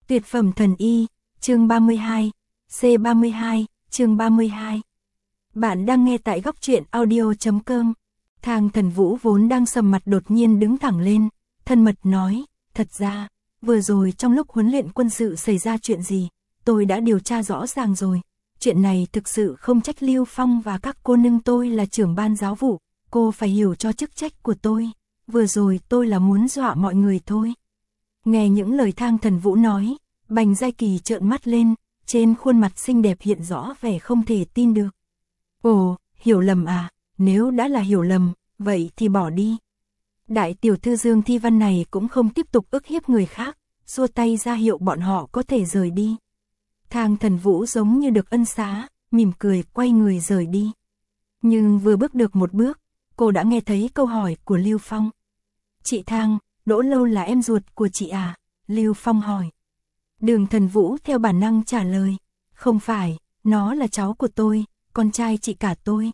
Tuyệt phẩm thần y, chương 32, C32, chương 32. Bạn đang nghe tại góc truyện audio.com. Thang Thần Vũ vốn đang sầm mặt đột nhiên đứng thẳng lên, thân mật nói, thật ra, vừa rồi trong lúc huấn luyện quân sự xảy ra chuyện gì, tôi đã điều tra rõ ràng rồi. Chuyện này thực sự không trách Lưu Phong và các cô nương, tôi là trưởng ban giáo vụ, cô phải hiểu cho chức trách của tôi. Vừa rồi tôi là muốn dọa mọi người thôi. Nghe những lời Thang Thần Vũ nói, Bành Giai Kỳ trợn mắt lên, trên khuôn mặt xinh đẹp hiện rõ vẻ không thể tin được. Ồ, hiểu lầm à, nếu đã là hiểu lầm, vậy thì bỏ đi. Đại tiểu thư Dương Thi Văn này cũng không tiếp tục ức hiếp người khác, xua tay ra hiệu bọn họ có thể rời đi. Thang Thần Vũ giống như được ân xá, mỉm cười quay người rời đi. Nhưng vừa bước được một bước, cô đã nghe thấy câu hỏi của Lưu Phong. Chị Thang, Đỗ Lâu là em ruột của chị à? Lưu Phong hỏi. Đường Thần Vũ theo bản năng trả lời. Không phải, nó là cháu của tôi, con trai chị cả tôi.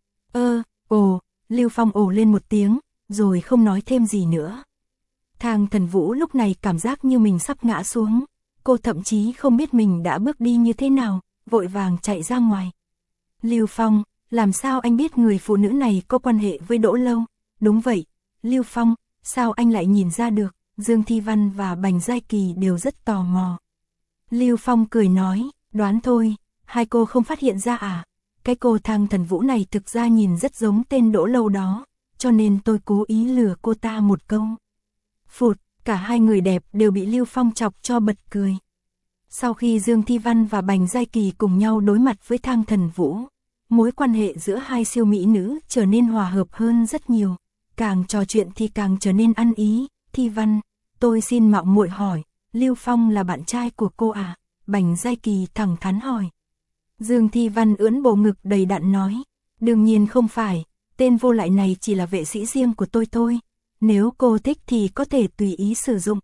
Lưu Phong ồ lên một tiếng, rồi không nói thêm gì nữa. Thang Thần Vũ lúc này cảm giác như mình sắp ngã xuống. Cô thậm chí không biết mình đã bước đi như thế nào, vội vàng chạy ra ngoài. Lưu Phong, làm sao anh biết người phụ nữ này có quan hệ với Đỗ Lâu? Đúng vậy, Lưu Phong, sao anh lại nhìn ra được? Dương Thi Văn và Bành Giai Kỳ đều rất tò mò. Lưu Phong cười nói, đoán thôi, hai cô không phát hiện ra à? Cái cô Thang Thần Vũ này thực ra nhìn rất giống tên Đỗ Lâu đó, cho nên tôi cố ý lừa cô ta một câu. Phụt, cả hai người đẹp đều bị Lưu Phong chọc cho bật cười. Sau khi Dương Thi Văn và Bành Giai Kỳ cùng nhau đối mặt với Thang Thần Vũ, mối quan hệ giữa hai siêu mỹ nữ trở nên hòa hợp hơn rất nhiều. Càng trò chuyện thì càng trở nên ăn ý. Thi Văn, tôi xin mạo muội hỏi, Lưu Phong là bạn trai của cô à? Bành Giai Kỳ thẳng thắn hỏi. Dương Thi Văn ưỡn bộ ngực đầy đặn nói, đương nhiên không phải, tên vô lại này chỉ là vệ sĩ riêng của tôi thôi. Nếu cô thích thì có thể tùy ý sử dụng.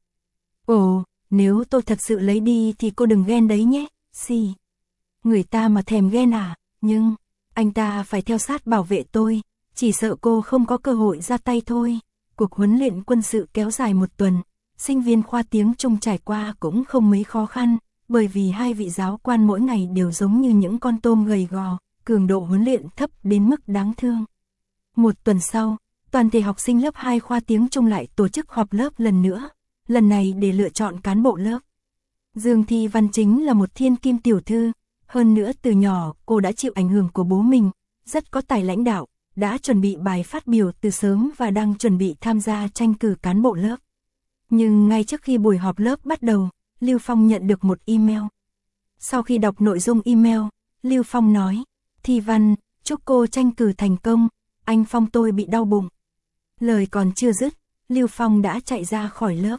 Ồ, nếu tôi thật sự lấy đi thì cô đừng ghen đấy nhé. Xì. Người ta mà thèm ghen à? Nhưng, anh ta phải theo sát bảo vệ tôi, chỉ sợ cô không có cơ hội ra tay thôi. Cuộc huấn luyện quân sự kéo dài một tuần, sinh viên khoa tiếng Trung trải qua cũng không mấy khó khăn, bởi vì hai vị giáo quan mỗi ngày đều giống như những con tôm gầy gò, cường độ huấn luyện thấp đến mức đáng thương. Một tuần sau, toàn thể học sinh lớp 2 khoa tiếng Trung lại tổ chức họp lớp lần nữa, lần này để lựa chọn cán bộ lớp. Dương Thi Văn chính là một thiên kim tiểu thư, hơn nữa từ nhỏ cô đã chịu ảnh hưởng của bố mình, rất có tài lãnh đạo, đã chuẩn bị bài phát biểu từ sớm và đang chuẩn bị tham gia tranh cử cán bộ lớp. Nhưng ngay trước khi buổi họp lớp bắt đầu, Lưu Phong nhận được một email. Sau khi đọc nội dung email, Lưu Phong nói, Thi Văn, chúc cô tranh cử thành công, anh Phong tôi bị đau bụng. Lời còn chưa dứt, Lưu Phong đã chạy ra khỏi lớp.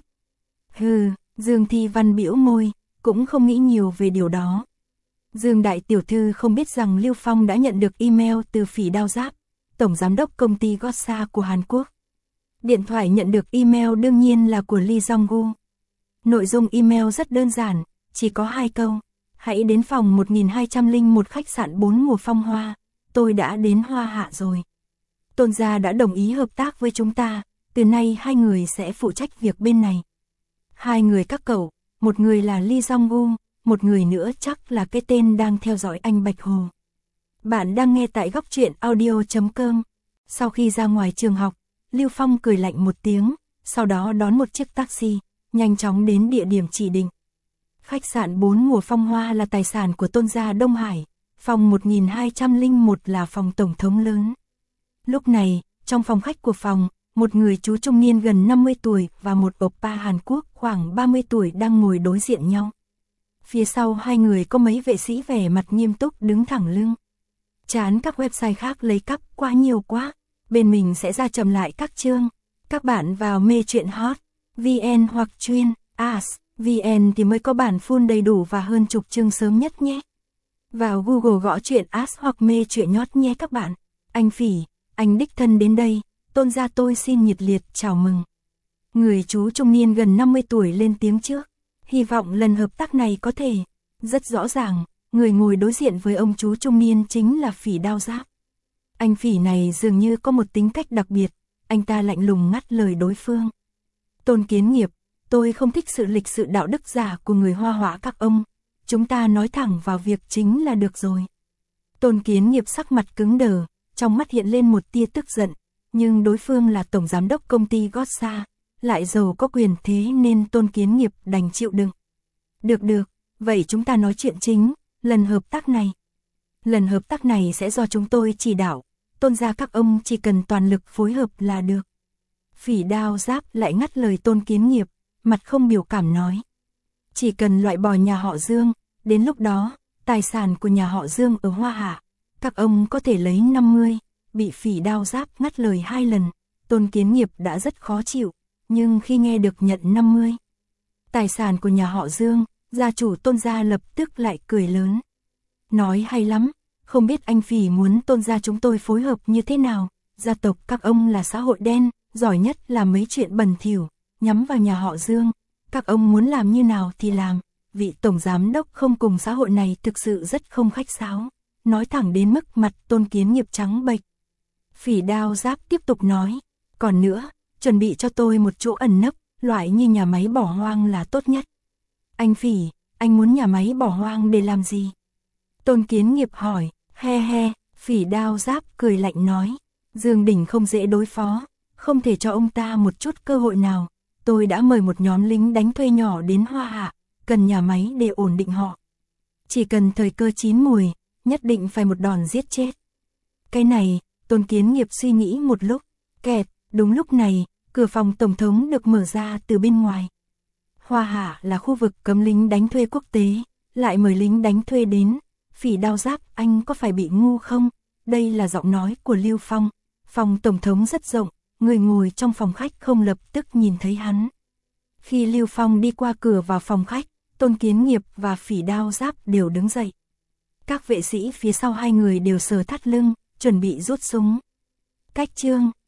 Hừ, Dương Thi Văn bĩu môi, cũng không nghĩ nhiều về điều đó. Dương đại tiểu thư không biết rằng Lưu Phong đã nhận được email từ Phỉ Đao Giáp, tổng giám đốc công ty Gotsa của Hàn Quốc. Điện thoại nhận được email đương nhiên là của Lee Jong-gu. Nội dung email rất đơn giản, chỉ có 2 câu. Hãy đến phòng 1201 khách sạn 4 mùa phong hoa, tôi đã đến Hoa Hạ rồi. Tôn gia đã đồng ý hợp tác với chúng ta, từ nay hai người sẽ phụ trách việc bên này. Hai người các cậu, một người là Lee Jong-gu, một người nữa chắc là cái tên đang theo dõi anh Bạch Hồ. Bạn đang nghe tại góc truyện audio.com. Sau khi ra ngoài trường học, Lưu Phong cười lạnh một tiếng, sau đó đón một chiếc taxi, nhanh chóng đến địa điểm chỉ định. Khách sạn 4 mùa phong hoa là tài sản của Tôn gia Đông Hải, phòng 1201 là phòng tổng thống lớn. Lúc này, trong phòng khách của phòng, một người chú trung niên gần 50 tuổi và một oppa Hàn Quốc khoảng 30 tuổi đang ngồi đối diện nhau. Phía sau hai người có mấy vệ sĩ vẻ mặt nghiêm túc đứng thẳng lưng. Chán các website khác lấy cắp quá nhiều quá, bên mình sẽ ra chậm lại các chương. Các bạn vào mê truyện hot, VN hoặc chuyên, AS, VN thì mới có bản full đầy đủ và hơn chục chương sớm nhất nhé. Vào Google gõ truyện AS hoặc mê truyện nhót nhé các bạn. Anh Phỉ, anh đích thân đến đây, Tôn gia tôi xin nhiệt liệt chào mừng. Người chú trung niên gần 50 tuổi lên tiếng trước, hy vọng lần hợp tác này có thể. Rất rõ ràng, người ngồi đối diện với ông chú trung niên chính là Phỉ Đao Giáp. Anh Phỉ này dường như có một tính cách đặc biệt, anh ta lạnh lùng ngắt lời đối phương. Tôn Kiến Nghiệp, Tôi không thích sự lịch sự đạo đức giả của người Hoa Hóa các ông. Chúng ta nói thẳng vào việc chính là được rồi. Tôn Kiến Nghiệp sắc mặt cứng đờ, trong mắt hiện lên một tia tức giận, nhưng đối phương là tổng giám đốc công ty Gót-xa, lại giàu có quyền thế nên Tôn Kiến Nghiệp đành chịu đựng. Được, vậy chúng ta nói chuyện chính, lần hợp tác này. Lần hợp tác này sẽ do chúng tôi chỉ đạo, Tôn gia các ông chỉ cần toàn lực phối hợp là được. Phỉ Đao Giáp lại ngắt lời Tôn Kiến Nghiệp, mặt không biểu cảm nói. Chỉ cần loại bỏ nhà họ Dương, đến lúc đó, tài sản của nhà họ Dương ở Hoa Hạ, các ông có thể lấy 50, bị Phỉ Đao Giáp ngắt lời 2 lần, Tôn Kiến Nghiệp đã rất khó chịu, nhưng khi nghe được nhận 50. Tài sản của nhà họ Dương, gia chủ Tôn gia lập tức lại cười lớn. Nói hay lắm, không biết anh Phỉ muốn Tôn gia chúng tôi phối hợp như thế nào, gia tộc các ông là xã hội đen, giỏi nhất là mấy chuyện bẩn thỉu, nhắm vào nhà họ Dương, các ông muốn làm như nào thì làm, vị tổng giám đốc không cùng xã hội này thực sự rất không khách sáo, nói thẳng đến mức mặt Tôn Kiến Nghiệp trắng bệch. Phỉ Đao Giáp tiếp tục nói, còn nữa, chuẩn bị cho tôi một chỗ ẩn nấp, loại như nhà máy bỏ hoang là tốt nhất. Anh Phỉ, anh muốn nhà máy bỏ hoang để làm gì? Tôn Kiến Nghiệp hỏi, he, Phỉ Đao Giáp cười lạnh nói, Dương Đình không dễ đối phó, không thể cho ông ta một chút cơ hội nào. Tôi đã mời một nhóm lính đánh thuê nhỏ đến Hoa Hạ, cần nhà máy để ổn định họ. Chỉ cần thời cơ chín mùi, nhất định phải một đòn giết chết. Cái này, Tôn Kiến Nghiệp suy nghĩ một lúc, kẹt, đúng lúc này, cửa phòng tổng thống được mở ra từ bên ngoài. Hoa Hạ là khu vực cấm lính đánh thuê quốc tế, lại mời lính đánh thuê đến. Phỉ Đao Giáp, anh có phải bị ngu không? Đây là giọng nói của Lưu Phong. Phòng tổng thống rất rộng, người ngồi trong phòng khách không lập tức nhìn thấy hắn. Khi Lưu Phong đi qua cửa vào phòng khách, Tôn Kiến Nghiệp và Phỉ Đao Giáp đều đứng dậy. Các vệ sĩ phía sau hai người đều sờ thắt lưng, chuẩn bị rút súng. Cách chương